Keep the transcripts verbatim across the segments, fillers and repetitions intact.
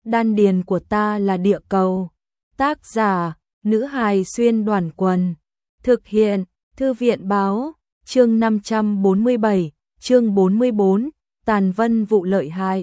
đan điền của ta là địa cầu. Tác giả, nữ hài xuyên đoàn quần. Thực hiện, thư viện báo, chương năm trăm bốn mươi bảy, chương bốn mươi bốn, tàn vân vụ lợi hại.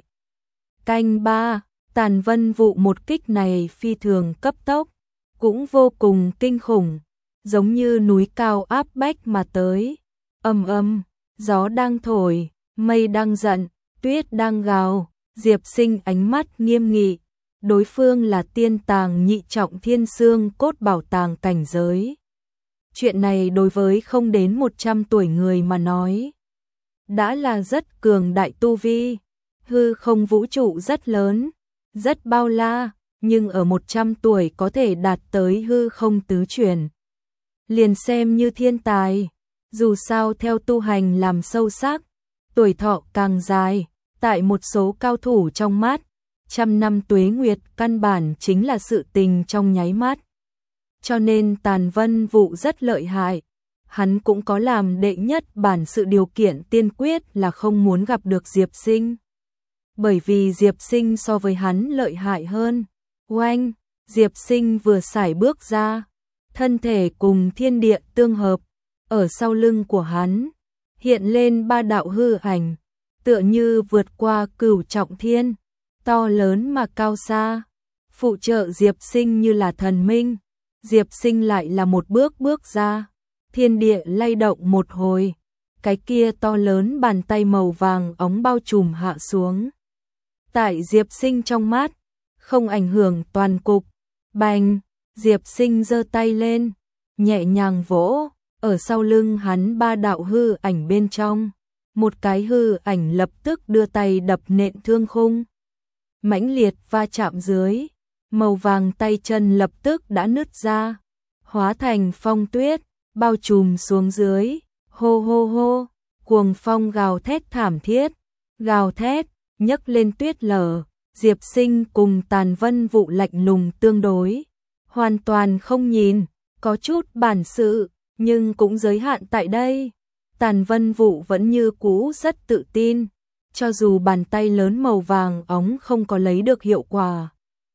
Canh ba, tàn vân vụ một kích này phi thường cấp tốc, cũng vô cùng kinh khủng, giống như núi cao áp bách mà tới. Ầm ầm, gió đang thổi, mây đang giận, tuyết đang gào, Diệp Sinh ánh mắt nghiêm nghị, đối phương là tiên tàng nhị trọng thiên xương cốt bảo tàng cảnh giới. Chuyện này đối với không đến một trăm tuổi người mà nói, đã là rất cường đại tu vi. Hư không vũ trụ rất lớn, rất bao la, nhưng ở một trăm tuổi có thể đạt tới hư không tứ chuyển, liền xem như thiên tài. Dù sao theo tu hành làm sâu sắc, tuổi thọ càng dài, tại một số cao thủ trong mắt, trăm năm tuế nguyệt căn bản chính là sự tình trong nháy mắt. Cho nên tàn vân vụ rất lợi hại. Hắn cũng có làm đệ nhất bản sự điều kiện tiên quyết là không muốn gặp được Diệp Sinh. Bởi vì Diệp Sinh so với hắn lợi hại hơn. Oanh, Diệp Sinh vừa sải bước ra, thân thể cùng thiên địa tương hợp, ở sau lưng của hắn hiện lên ba đạo hư ảnh, tựa như vượt qua cửu trọng thiên, to lớn mà cao xa, phụ trợ Diệp Sinh như là thần minh. Diệp Sinh lại là một bước bước ra, thiên địa lay động một hồi, cái kia to lớn bàn tay màu vàng óng bao trùm hạ xuống. Tại Diệp Sinh trong mắt, không ảnh hưởng toàn cục. Bành, Diệp Sinh giơ tay lên, nhẹ nhàng vỗ, ở sau lưng hắn ba đạo hư ảnh bên trong, một cái hư ảnh lập tức đưa tay đập nện thương khung. Mãnh liệt va chạm dưới, màu vàng tay chân lập tức đã nứt ra, hóa thành phong tuyết, bao trùm xuống dưới. Hô hô hô, cuồng phong gào thét thảm thiết, gào thét, nhấc lên tuyết lở. Diệp Sinh cùng tàn vân vụ lạnh lùng tương đối, hoàn toàn không nhìn, có chút bản sự, nhưng cũng giới hạn tại đây. Tàn vân vụ vẫn như cũ rất tự tin, cho dù bàn tay lớn màu vàng óng không có lấy được hiệu quả,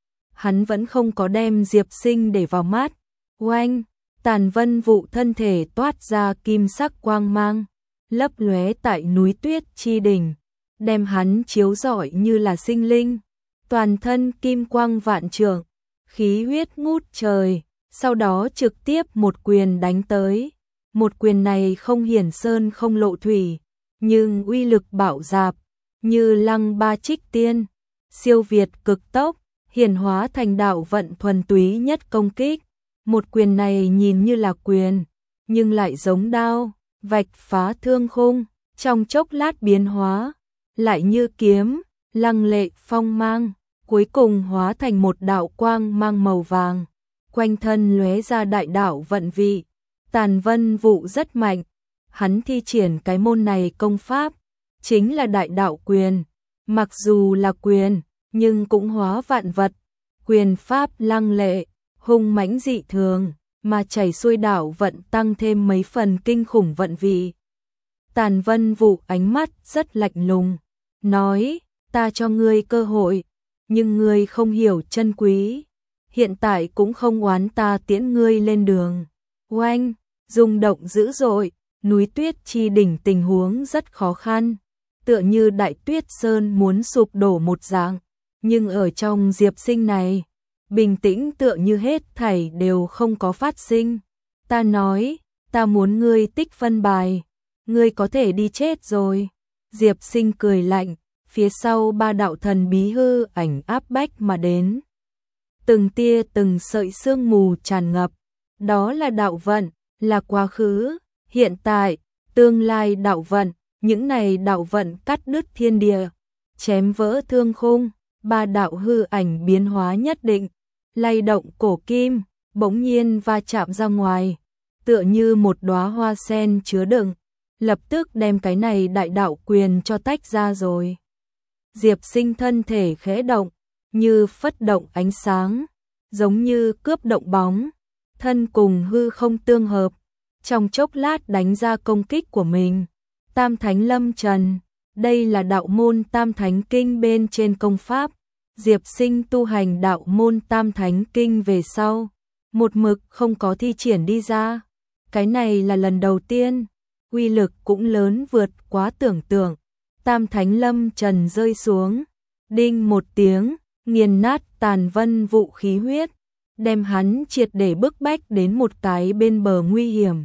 hắn vẫn không có đem Diệp Sinh để vào mắt. Oanh, tàn vân vụ thân thể toát ra kim sắc quang mang, lấp lóe tại núi tuyết chi đỉnh, đem hắn chiếu rọi như là sinh linh. Toàn thân kim quang vạn trượng, khí huyết ngút trời, sau đó trực tiếp một quyền đánh tới. Một quyền này không hiển sơn không lộ thủy, nhưng uy lực bạo dạp, như lăng ba trích tiên, siêu việt cực tốc, hiển hóa thành đạo vận thuần túy nhất công kích. Một quyền này nhìn như là quyền, nhưng lại giống đao, vạch phá thương khung, trong chốc lát biến hóa, lại như kiếm, lăng lệ phong mang, cuối cùng hóa thành một đạo quang mang màu vàng, quanh thân lóe ra đại đạo vận vị. Tàn vân vụ rất mạnh, hắn thi triển cái môn này công pháp, chính là đại đạo quyền, mặc dù là quyền, nhưng cũng hóa vạn vật, quyền pháp lăng lệ, hung mãnh dị thường, mà chảy xuôi đạo vận tăng thêm mấy phần kinh khủng vận vị. Tàn vân vụ ánh mắt rất lạnh lùng, nói, ta cho ngươi cơ hội, nhưng ngươi không hiểu chân quý, hiện tại cũng không oán ta tiễn ngươi lên đường. Oanh, rung động dữ dội, núi tuyết chi đỉnh tình huống rất khó khăn, tựa như đại tuyết sơn muốn sụp đổ một dạng, nhưng ở trong Diệp Sinh này, bình tĩnh tựa như hết thảy đều không có phát sinh. Ta nói, ta muốn ngươi tích phân bài, ngươi có thể đi chết rồi. Diệp Sinh cười lạnh, phía sau ba đạo thần bí hư ảnh áp bách mà đến. Từng tia từng sợi sương mù tràn ngập, đó là đạo vận, là quá khứ, hiện tại, tương lai đạo vận, những này đạo vận cắt đứt thiên địa, chém vỡ thương khung, ba đạo hư ảnh biến hóa nhất định, lay động cổ kim, bỗng nhiên va chạm ra ngoài, tựa như một đóa hoa sen chứa đựng, lập tức đem cái này đại đạo quyền cho tách ra rồi. Diệp Sinh thân thể khẽ động, như phất động ánh sáng, giống như cướp động bóng, thân cùng hư không tương hợp, trong chốc lát đánh ra công kích của mình. Tam Thánh Lâm Trần, đây là đạo môn Tam Thánh Kinh bên trên công pháp, Diệp Sinh tu hành đạo môn Tam Thánh Kinh về sau, một mực không có thi triển đi ra. Cái này là lần đầu tiên, uy lực cũng lớn vượt quá tưởng tượng. Tam Thánh Lâm Trần rơi xuống, đinh một tiếng, nghiền nát Tàn Vân Vụ khí huyết, đem hắn triệt để bức bách đến một cái bên bờ nguy hiểm.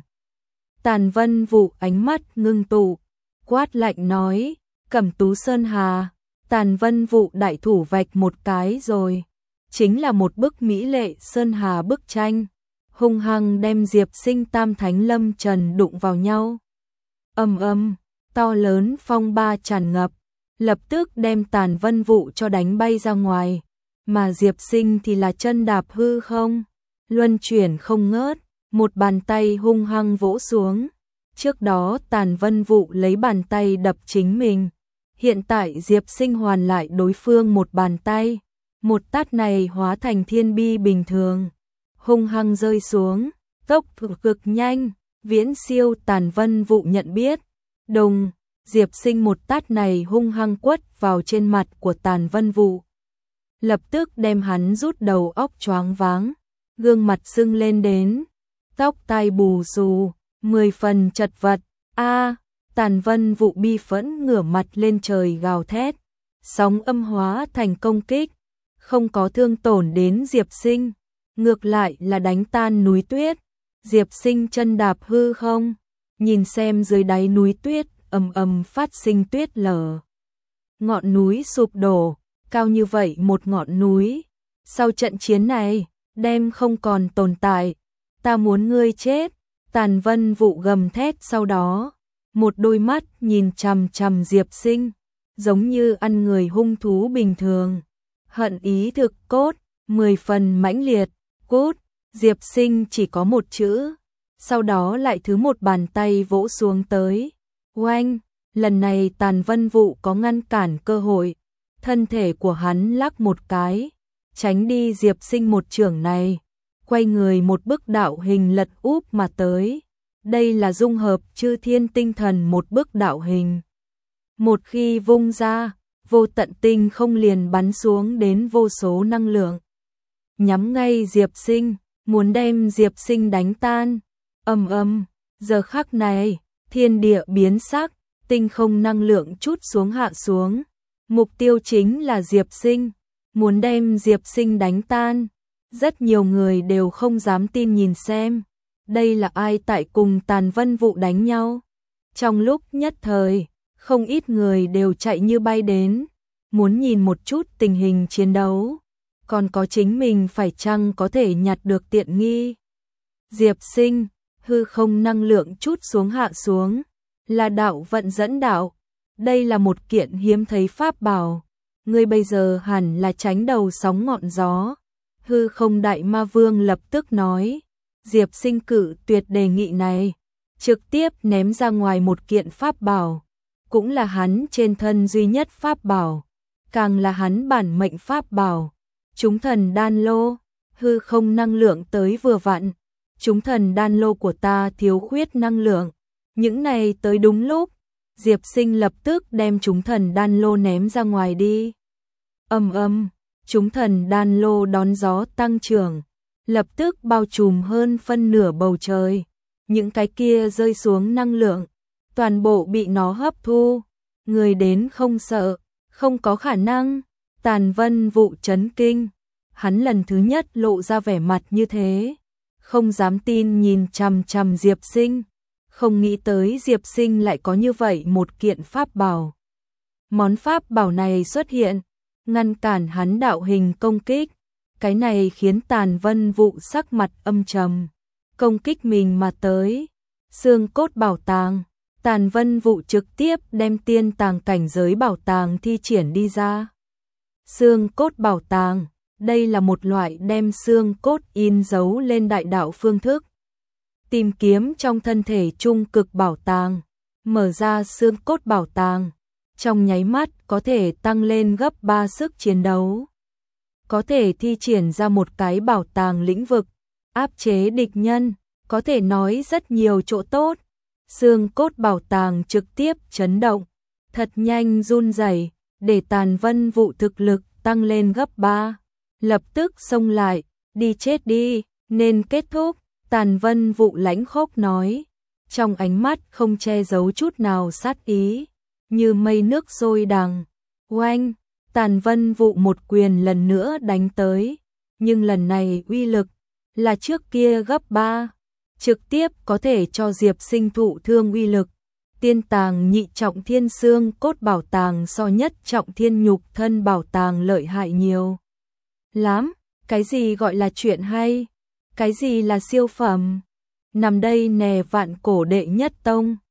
Tàn Vân Vụ ánh mắt ngưng tụ, quát lạnh nói, Cẩm Tú Sơn Hà. Tàn Vân Vụ đại thủ vạch một cái rồi, chính là một bức mỹ lệ sơn hà bức tranh, hung hăng đem Diệp Sinh Tam Thánh Lâm Trần đụng vào nhau. Ầm ầm, to lớn phong ba tràn ngập, lập tức đem Tàn Vân Vụ cho đánh bay ra ngoài, mà Diệp Sinh thì là chân đạp hư không, luân chuyển không ngớt, một bàn tay hung hăng vỗ xuống. Trước đó Tàn Vân Vụ lấy bàn tay đập chính mình, hiện tại Diệp Sinh hoàn lại đối phương một bàn tay, một tát này hóa thành thiên bi bình thường, hung hăng rơi xuống, tốc độ cực nhanh, viễn siêu Tàn Vân Vụ nhận biết. Đùng, Diệp Sinh một tát này hung hăng quất vào trên mặt của Tàn Vân Vụ, lập tức đem hắn rút đầu óc choáng váng, gương mặt sưng lên đến, tóc tai bù xù, mười phần chật vật. A, Tàn Vân Vụ bi phẫn ngửa mặt lên trời gào thét, sóng âm hóa thành công kích, không có thương tổn đến Diệp Sinh, ngược lại là đánh tan núi tuyết. Diệp Sinh chân đạp hư không, nhìn xem dưới đáy núi tuyết ầm ầm phát sinh tuyết lở. Ngọn núi sụp đổ, cao như vậy một ngọn núi, sau trận chiến này, đem không còn tồn tại. Ta muốn ngươi chết. Tàn Vân Vụ gầm thét, sau đó, một đôi mắt nhìn chằm chằm Diệp Sinh, giống như ăn người hung thú bình thường. Hận ý thực cốt, mười phần mãnh liệt, cốt. Diệp Sinh chỉ có một chữ, sau đó lại thứ một bàn tay vỗ xuống tới. Oanh, lần này Tàn Vân Vụ có ngăn cản cơ hội, thân thể của hắn lắc một cái, tránh đi Diệp Sinh một chưởng này, quay người một bức đạo hình lật úp mà tới. Đây là dung hợp chư thiên tinh thần một bức đạo hình. Một khi vung ra, vô tận tinh không liền bắn xuống đến vô số năng lượng, nhắm ngay Diệp Sinh, muốn đem Diệp Sinh đánh tan. Ầm ầm, giờ khắc này, thiên địa biến sắc, tinh không năng lượng chút xuống hạ xuống. Mục tiêu chính là Diệp Sinh, muốn đem Diệp Sinh đánh tan. Rất nhiều người đều không dám tin nhìn xem, đây là ai tại cùng Tàn Vân Vụ đánh nhau. Trong lúc nhất thời, không ít người đều chạy như bay đến, muốn nhìn một chút tình hình chiến đấu, còn có chính mình phải chăng có thể nhặt được tiện nghi. Diệp Sinh, hư không năng lượng chút xuống hạ xuống, là đạo vận dẫn đạo. Đây là một kiện hiếm thấy pháp bảo, ngươi bây giờ hẳn là tránh đầu sóng ngọn gió. Hư không đại ma vương lập tức nói, Diệp Sinh cự tuyệt đề nghị này, trực tiếp ném ra ngoài một kiện pháp bảo, cũng là hắn trên thân duy nhất pháp bảo, càng là hắn bản mệnh pháp bảo, Chúng Thần Đan Lô. Hư không năng lượng tới vừa vặn, Chúng Thần Đan Lô của ta thiếu khuyết năng lượng, những này tới đúng lúc. Diệp Sinh lập tức đem Chúng Thần Đan Lô ném ra ngoài đi. Ầm ầm, Chúng Thần Đan Lô đón gió tăng trưởng, lập tức bao trùm hơn phân nửa bầu trời. Những cái kia rơi xuống năng lượng, toàn bộ bị nó hấp thu. Người đến không sợ, không có khả năng. Tàn Vân Vụ chấn kinh, hắn lần thứ nhất lộ ra vẻ mặt như thế, không dám tin nhìn chằm chằm Diệp Sinh, không nghĩ tới Diệp Sinh lại có như vậy một kiện pháp bảo. Món pháp bảo này xuất hiện, ngăn cản hắn đạo hình công kích, cái này khiến Tàn Vân Vụ sắc mặt âm trầm, công kích mình mà tới. Xương cốt bảo tàng, Tàn Vân Vụ trực tiếp đem tiên tàng cảnh giới bảo tàng thi triển đi ra. Xương cốt bảo tàng, đây là một loại đem xương cốt in dấu lên đại đạo phương thức. Tìm kiếm trong thân thể trung cực bảo tàng, mở ra xương cốt bảo tàng, trong nháy mắt có thể tăng lên gấp ba sức chiến đấu. Có thể thi triển ra một cái bảo tàng lĩnh vực, áp chế địch nhân, có thể nói rất nhiều chỗ tốt. Xương cốt bảo tàng trực tiếp chấn động, thật nhanh run rẩy, để Tàn Vân Vụ thực lực tăng lên gấp ba. Lập tức xông lại, đi chết đi, nên kết thúc, Tàn Vân Vụ lãnh khốc nói, trong ánh mắt không che giấu chút nào sát ý, như mây nước sôi đằng. Oanh, Tàn Vân Vụ một quyền lần nữa đánh tới, nhưng lần này uy lực là trước kia gấp ba, trực tiếp có thể cho Diệp Sinh thụ thương uy lực. Tiên tàng nhị trọng thiên xương cốt bảo tàng so nhất trọng thiên nhục thân bảo tàng lợi hại nhiều lắm. Cái gì gọi là chuyện hay? Cái gì là siêu phẩm? Nằm đây nè, vạn cổ đệ nhất tông,